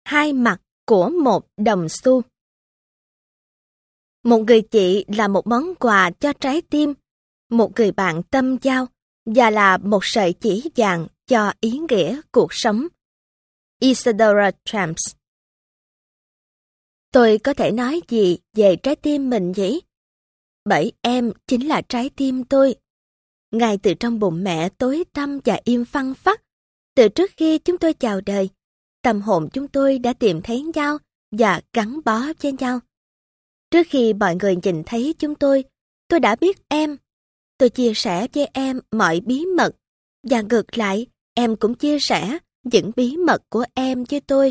Hai mặt của một đồng xu. Một người chị là một món quà cho trái tim, một người bạn tâm giao và là một sợi chỉ vàng cho ý nghĩa cuộc sống. Isadora Tramps. Tôi có thể nói gì về trái tim mình nhỉ? Bởi em chính là trái tim tôi. Ngay từ trong bụng mẹ tối tăm và im phăng phắc, từ trước khi chúng tôi chào đời, tâm hồn chúng tôi đã tìm thấy nhau và gắn bó với nhau. Trước khi mọi người nhìn thấy chúng tôi đã biết em. Tôi chia sẻ với em mọi bí mật, và ngược lại, em cũng chia sẻ những bí mật của em với tôi.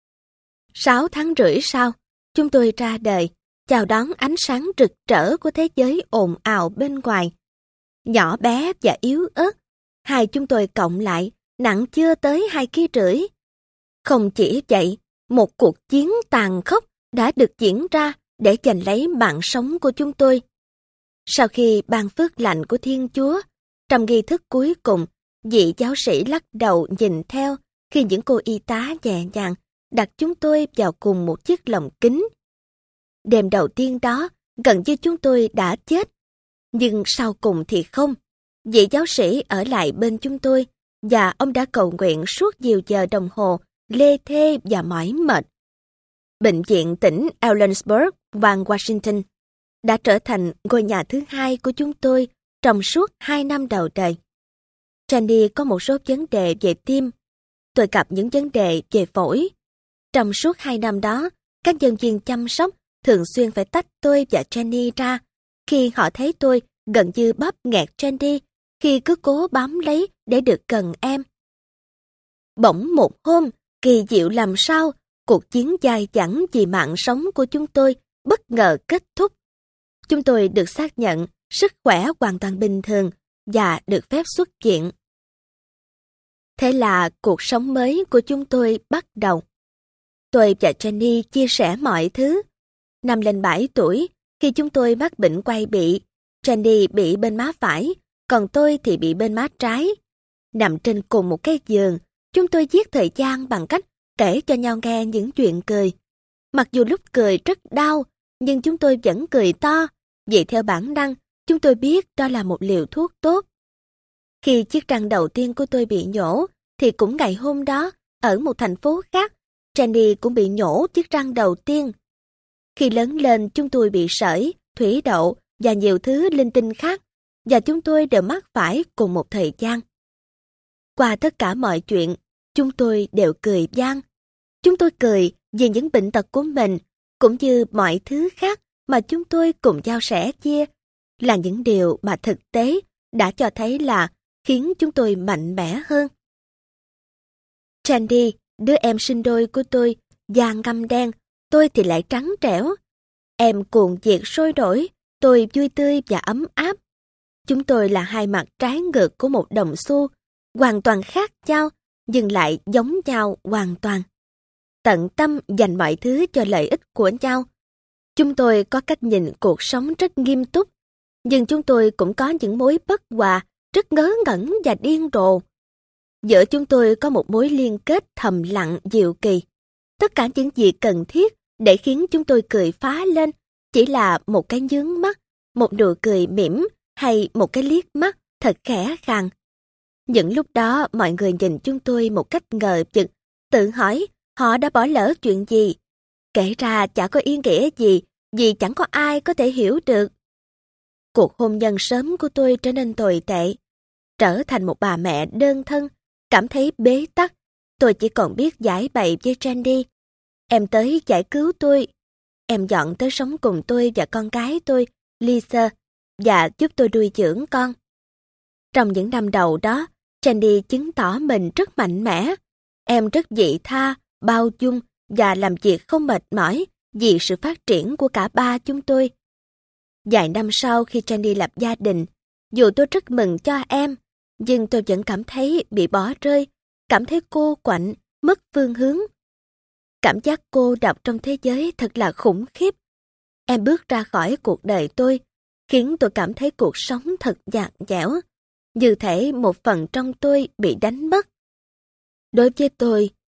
6 tháng rưỡi sau, chúng tôi ra đời, chào đón ánh sáng rực rỡ của thế giới ồn ào bên ngoài. Nhỏ bé và yếu ớt, hai chúng tôi cộng lại nặng chưa tới 2,5 kg. Không chỉ vậy, một cuộc chiến tàn khốc đã được diễn ra để giành lấy mạng sống của chúng tôi. Sau khi ban phước lành của Thiên Chúa, trong nghi thức cuối cùng, vị giáo sĩ lắc đầu nhìn theo khi những cô y tá nhẹ nhàng đặt chúng tôi vào cùng một chiếc lồng kính. Đêm đầu tiên đó, gần như chúng tôi đã chết. Nhưng sau cùng thì không. Vị giáo sĩ ở lại bên chúng tôi, và ông đã cầu nguyện suốt nhiều giờ đồng hồ, lê thê và mỏi mệt. Bệnh viện tỉnh Ellensburg, bang Washington, đã trở thành ngôi nhà thứ hai của chúng tôi trong suốt 2 năm đầu đời. Jenny có một số vấn đề về tim. Tôi gặp những vấn đề về phổi. Trong suốt 2 năm đó, các nhân viên chăm sóc thường xuyên phải tách tôi và Jenny ra khi họ thấy tôi gần như bóp nghẹt Jenny khi cứ cố bám lấy để được gần em. Bỗng một hôm, kỳ diệu làm sao, cuộc chiến dài dẳng vì mạng sống của chúng tôi bất ngờ kết thúc. Chúng tôi được xác nhận sức khỏe hoàn toàn bình thường và được phép xuất viện. Thế là cuộc sống mới của chúng tôi bắt đầu. Tôi và Jenny chia sẻ mọi thứ. Năm lên 7 tuổi, khi chúng tôi mắc bệnh quai bị, Jenny bị bên má phải, còn tôi thì bị bên má trái. Nằm trên cùng một cái giường, chúng tôi giết thời gian bằng cách kể cho nhau nghe những chuyện cười. Mặc dù lúc cười rất đau, nhưng chúng tôi vẫn cười to, vì theo bản năng, chúng tôi biết đó là một liều thuốc tốt. Khi chiếc răng đầu tiên của tôi bị nhổ, thì cũng ngày hôm đó, ở một thành phố khác, Jenny cũng bị nhổ chiếc răng đầu tiên. Khi lớn lên, chúng tôi bị sởi, thủy đậu và nhiều thứ linh tinh khác, và chúng tôi đều mắc phải cùng một thời gian. Qua tất cả mọi chuyện, chúng tôi đều cười vang. Chúng tôi cười vì những bệnh tật của mình, cũng như mọi thứ khác mà chúng tôi cùng nhau sẻ chia, là những điều mà thực tế đã cho thấy là khiến chúng tôi mạnh mẽ hơn. Sandy, đứa em sinh đôi của tôi, da ngăm đen, tôi thì lại trắng trẻo. Em cuồng nhiệt sôi nổi, tôi vui tươi và ấm áp. Chúng tôi là hai mặt trái ngược của một đồng xu, hoàn toàn khác nhau, nhưng lại giống nhau hoàn toàn. Tận tâm dành mọi thứ cho lợi ích của nhau. Chúng tôi có cách nhìn cuộc sống rất nghiêm túc, nhưng chúng tôi cũng có những mối bất hòa, rất ngớ ngẩn và điên rồ. Giữa chúng tôi có một mối liên kết thầm lặng diệu kỳ. Tất cả những gì cần thiết để khiến chúng tôi cười phá lên chỉ là một cái nhướng mắt, một nụ cười mỉm hay một cái liếc mắt thật khẽ khàng. Những lúc đó mọi người nhìn chúng tôi một cách ngờ vực, tự hỏi họ đã bỏ lỡ chuyện gì. Kể ra chả có ý nghĩa gì vì chẳng có ai có thể hiểu được. Cuộc hôn nhân sớm của tôi trở nên tồi tệ. Trở thành một bà mẹ đơn thân, cảm thấy bế tắc. Tôi chỉ còn biết giải bày với Sandy. Em tới giải cứu tôi. Em dọn tới sống cùng tôi và con gái tôi, Lisa, và giúp tôi nuôi dưỡng con. Trong những năm đầu đó, Sandy chứng tỏ mình rất mạnh mẽ. Em rất vị tha, bao dung và làm việc không mệt mỏi vì sự phát triển của cả ba chúng tôi. Vài năm sau khi Sandy lập gia đình, dù tôi rất mừng cho em, nhưng tôi vẫn cảm thấy bị bỏ rơi, cảm thấy cô quạnh, mất phương hướng. Cảm giác cô độc trong thế giới thật là khủng khiếp. Em bước ra khỏi cuộc đời tôi, khiến tôi cảm thấy cuộc sống thật nhạt nhẽo, như thể một phần trong tôi bị đánh mất. Đối với tôi,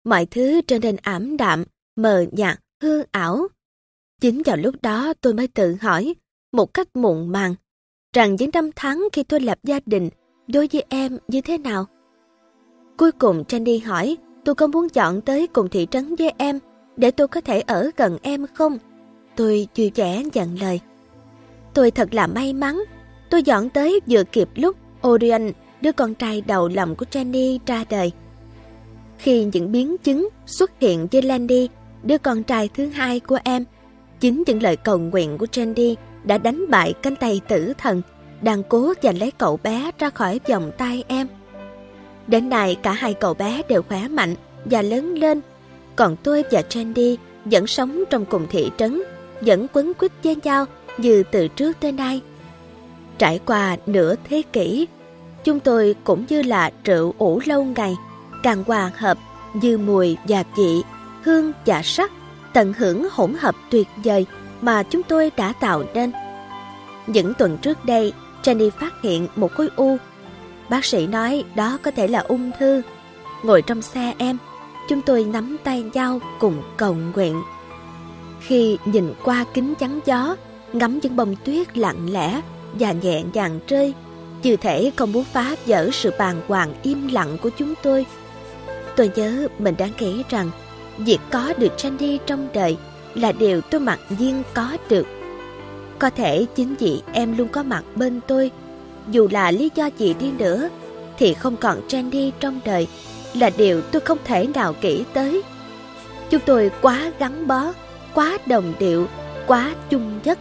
Mọi thứ trở nên ảm đạm, mờ nhạt, hư ảo. Chính vào lúc đó tôi mới tự hỏi, một cách muộn màng, rằng những năm tháng khi tôi lập gia đình đối với em như thế nào. Cuối cùng Trendy hỏi tôi có muốn dọn tới cùng thị trấn với em để tôi có thể ở gần em không? Tôi vui vẻ nhận lời. Tôi thật là may mắn. Tôi dọn tới vừa kịp lúc Orion, đứa con trai đầu lòng của Jenny, ra đời. Khi những biến chứng xuất hiện với Landy, đứa con trai thứ hai của em, chính những lời cầu nguyện của Jenny đã đánh bại cánh tay tử thần đang cố giành lấy cậu bé ra khỏi vòng tay em. Đến nay cả hai cậu bé đều khỏe mạnh và lớn lên, còn tôi và Jenny vẫn sống trong cùng thị trấn, vẫn quấn quýt với nhau như từ trước tới nay. Trải qua nửa thế kỷ, chúng tôi cũng như là rượu ủ lâu ngày, càng hòa hợp như mùi và vị, hương và sắc, tận hưởng hỗn hợp tuyệt vời mà chúng tôi đã tạo nên. Những tuần trước đây, Jenny phát hiện một khối u. Bác sĩ nói đó có thể là ung thư. Ngồi trong xe em, chúng tôi nắm tay nhau cùng cầu nguyện. Khi nhìn qua kính chắn gió, ngắm những bông tuyết lặng lẽ và nhẹ nhàng rơi, chưa thể không muốn phá vỡ sự bàng hoàng im lặng của chúng tôi. Tôi nhớ mình đã nghĩ rằng việc có được Jenny trong đời là điều tôi mặc nhiên có được. Có thể chính vì em luôn có mặt bên tôi, dù là lý do gì đi nữa, thì không còn Jenny trong đời là điều tôi không thể nào nghĩ tới. Chúng tôi quá gắn bó, quá đồng điệu, quá chung chất.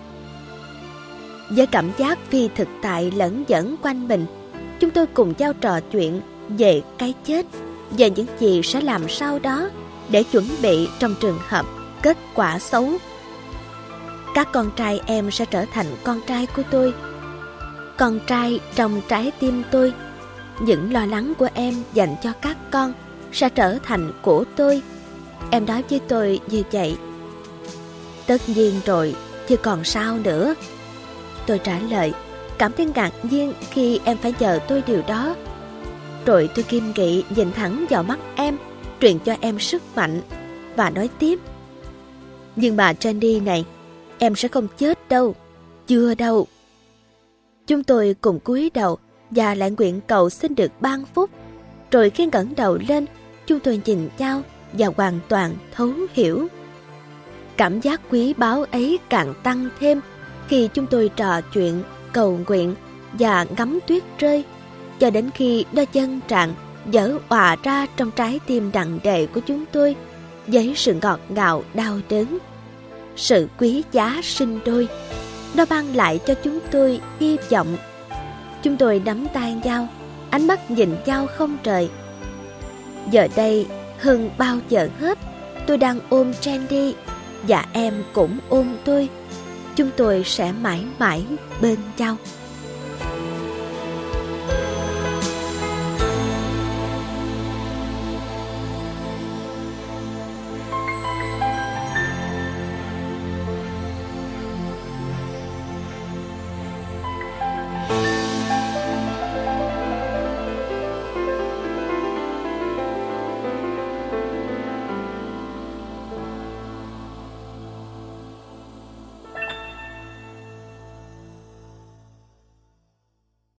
Với cảm giác phi thực tại lẫn dẫn quanh mình, chúng tôi cùng nhau trò chuyện về cái chết, về những gì sẽ làm sau đó để chuẩn bị trong trường hợp kết quả xấu. Các con trai em sẽ trở thành con trai của tôi, con trai trong trái tim tôi. Những lo lắng của em dành cho các con sẽ trở thành của tôi. Em nói với tôi như vậy. Tất nhiên rồi, chứ còn sao nữa. Tôi trả lời, cảm thấy ngạc nhiên khi em phải nhờ tôi điều đó. Rồi tôi kiên nghị nhìn thẳng vào mắt em, truyền cho em sức mạnh và nói tiếp. Nhưng mà Jenny này, em sẽ không chết đâu, chưa đâu. Chúng tôi cùng cúi đầu và lại nguyện cầu xin được ban phúc. Rồi khi ngẩng đầu lên, chúng tôi nhìn nhau và hoàn toàn thấu hiểu. Cảm giác quý báu ấy càng tăng thêm khi chúng tôi trò chuyện, cầu nguyện và ngắm tuyết rơi, cho đến khi nó dâng tràn vỡ òa ra trong trái tim nặng nề của chúng tôi với sự ngọt ngào đau đớn. Sự quý giá sinh đôi, nó mang lại cho chúng tôi hy vọng. Chúng tôi nắm tay nhau, ánh mắt nhìn nhau không rời. Giờ đây, hơn bao giờ hết, tôi đang ôm Jenny và em cũng ôm tôi. Chúng tôi sẽ mãi mãi bên nhau.